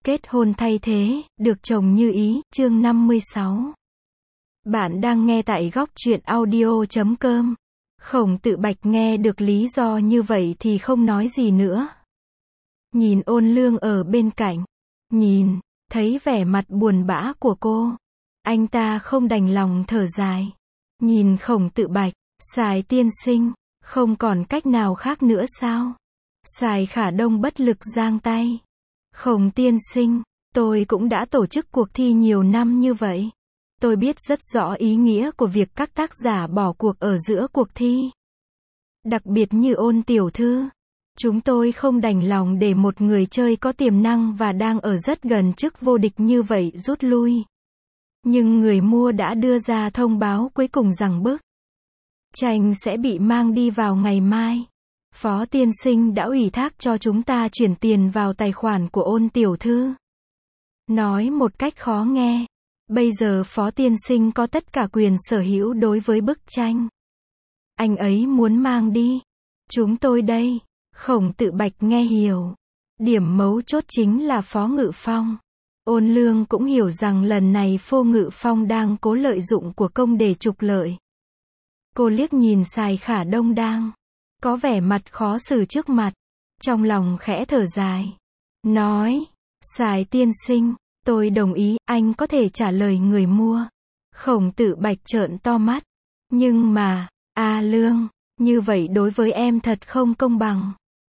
Kết hôn thay thế, được chồng như ý, chương 56. Bạn đang nghe tại góc truyện audio.com. Khổng Tự Bạch nghe được lý do như vậy thì không nói gì nữa. Nhìn Ôn Lương ở bên cạnh. Thấy vẻ mặt buồn bã của cô. Anh ta không đành lòng thở dài. Nhìn Khổng Tự Bạch, Sài tiên sinh, không còn cách nào khác nữa sao? Sài Khả Đông bất lực giang tay. Khổng tiên sinh, tôi cũng đã tổ chức cuộc thi nhiều năm như vậy. Tôi biết rất rõ ý nghĩa của việc các tác giả bỏ cuộc ở giữa cuộc thi. Đặc biệt như Ôn tiểu thư. Chúng tôi không đành lòng để một người chơi có tiềm năng và đang ở rất gần chức vô địch như vậy rút lui. Nhưng người mua đã đưa ra thông báo cuối cùng rằng bức tranh sẽ bị mang đi vào ngày mai. Phó tiên sinh đã ủy thác cho chúng ta chuyển tiền vào tài khoản của Ôn tiểu thư. Nói một cách khó nghe, bây giờ Phó tiên sinh có tất cả quyền sở hữu đối với bức tranh. Anh ấy muốn mang đi. Chúng tôi đây. Khổng Tự Bạch nghe hiểu. Điểm mấu chốt chính là Phó Ngự Phong. Ôn Lương cũng hiểu rằng lần này Phó Ngự Phong đang cố lợi dụng của công để trục lợi. Cô liếc nhìn Sài Khả Đông đang có vẻ mặt khó xử trước mặt. Trong lòng khẽ thở dài. Nói, Sài tiên sinh, tôi đồng ý, anh có thể trả lời người mua. Khổng Tự Bạch trợn to mắt. Nhưng mà, Lương, như vậy đối với em thật không công bằng.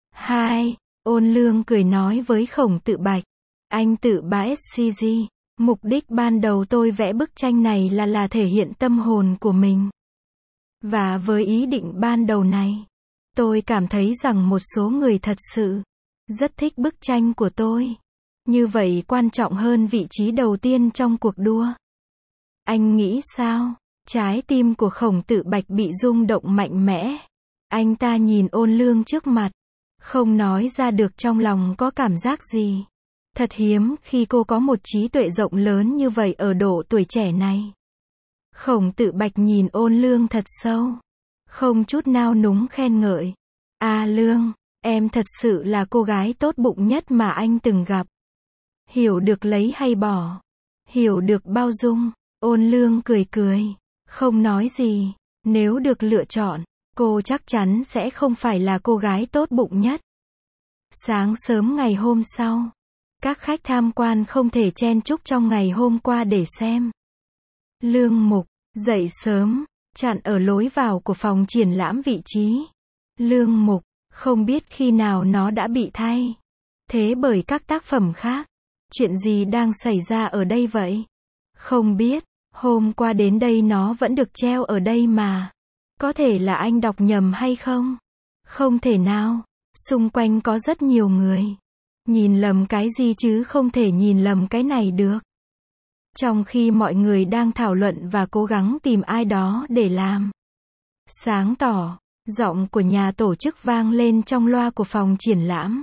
Ôn Lương cười nói với Khổng Tự Bạch. Anh tự bá SCG. Mục đích ban đầu tôi vẽ bức tranh này là thể hiện tâm hồn của mình. Và với ý định ban đầu này, tôi cảm thấy rằng một số người thật sự rất thích bức tranh của tôi. Như vậy quan trọng hơn vị trí đầu tiên trong cuộc đua. Anh nghĩ sao? Trái tim của Khổng Tự Bạch bị rung động mạnh mẽ. Anh ta nhìn Ôn Lương trước mặt, không nói ra được trong lòng có cảm giác gì. Thật hiếm khi cô có một trí tuệ rộng lớn như vậy ở độ tuổi trẻ này. Khổng Tự Bạch nhìn Ôn Lương thật sâu, không chút nao núng khen ngợi. Lương, em thật sự là cô gái tốt bụng nhất mà anh từng gặp. Hiểu được lấy hay bỏ, hiểu được bao dung. Ôn Lương cười, không nói gì. Nếu được lựa chọn, cô chắc chắn sẽ không phải là cô gái tốt bụng nhất. Sáng sớm ngày hôm sau, các khách tham quan không thể chen chúc trong ngày hôm qua để xem. Lương Mục dậy sớm, chặn ở lối vào của phòng triển lãm vị trí. Lương Mục không biết khi nào nó đã bị thay thế bởi các tác phẩm khác. Chuyện gì đang xảy ra ở đây vậy? Không biết, hôm qua đến đây nó vẫn được treo ở đây mà. Có thể là anh đọc nhầm hay không? Không thể nào, xung quanh có rất nhiều người. Nhìn lầm cái gì chứ không thể nhìn lầm cái này được. Trong khi mọi người đang thảo luận và cố gắng tìm ai đó để làm sáng tỏ, giọng của nhà tổ chức vang lên trong loa của phòng triển lãm.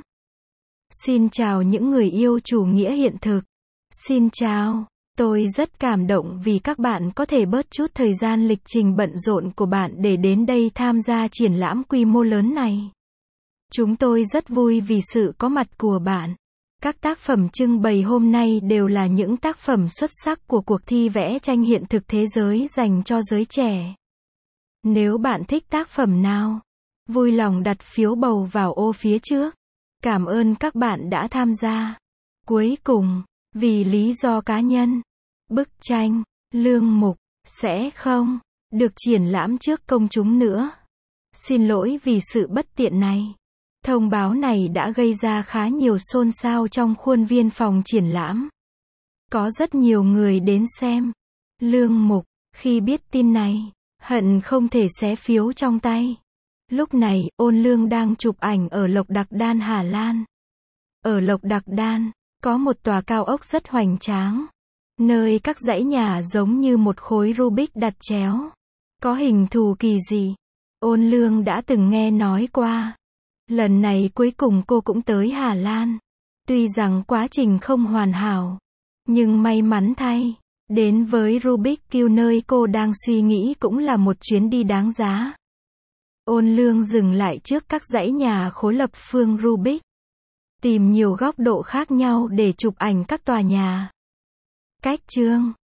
Xin chào những người yêu chủ nghĩa hiện thực. Xin chào, tôi rất cảm động vì các bạn có thể bớt chút thời gian lịch trình bận rộn của bạn để đến đây tham gia triển lãm quy mô lớn này. Chúng tôi rất vui vì sự có mặt của bạn. Các tác phẩm trưng bày hôm nay đều là những tác phẩm xuất sắc của cuộc thi vẽ tranh hiện thực thế giới dành cho giới trẻ. Nếu bạn thích tác phẩm nào, vui lòng đặt phiếu bầu vào ô phía trước. Cảm ơn các bạn đã tham gia. Cuối cùng, vì lý do cá nhân, bức tranh Lương Mục sẽ không được triển lãm trước công chúng nữa. Xin lỗi vì sự bất tiện này. Thông báo này đã gây ra khá nhiều xôn xao trong khuôn viên phòng triển lãm. Có rất nhiều người đến xem. Lương Mục, khi biết tin này, hận không thể xé phiếu trong tay. Lúc này, Ôn Lương đang chụp ảnh ở Lộc Đặc Đan, Hà Lan. Ở Lộc Đặc Đan, có một tòa cao ốc rất hoành tráng, nơi các dãy nhà giống như một khối Rubik đặt chéo. Có hình thù kỳ dị. Ôn Lương đã từng nghe nói qua. Lần này cuối cùng cô cũng tới Hà Lan. Tuy rằng quá trình không hoàn hảo, nhưng may mắn thay, đến với Rubik Cube nơi cô đang suy nghĩ cũng là một chuyến đi đáng giá. Ôn Lương dừng lại trước các dãy nhà khối lập phương Rubik. Tìm nhiều góc độ khác nhau để chụp ảnh các tòa nhà. Cách chương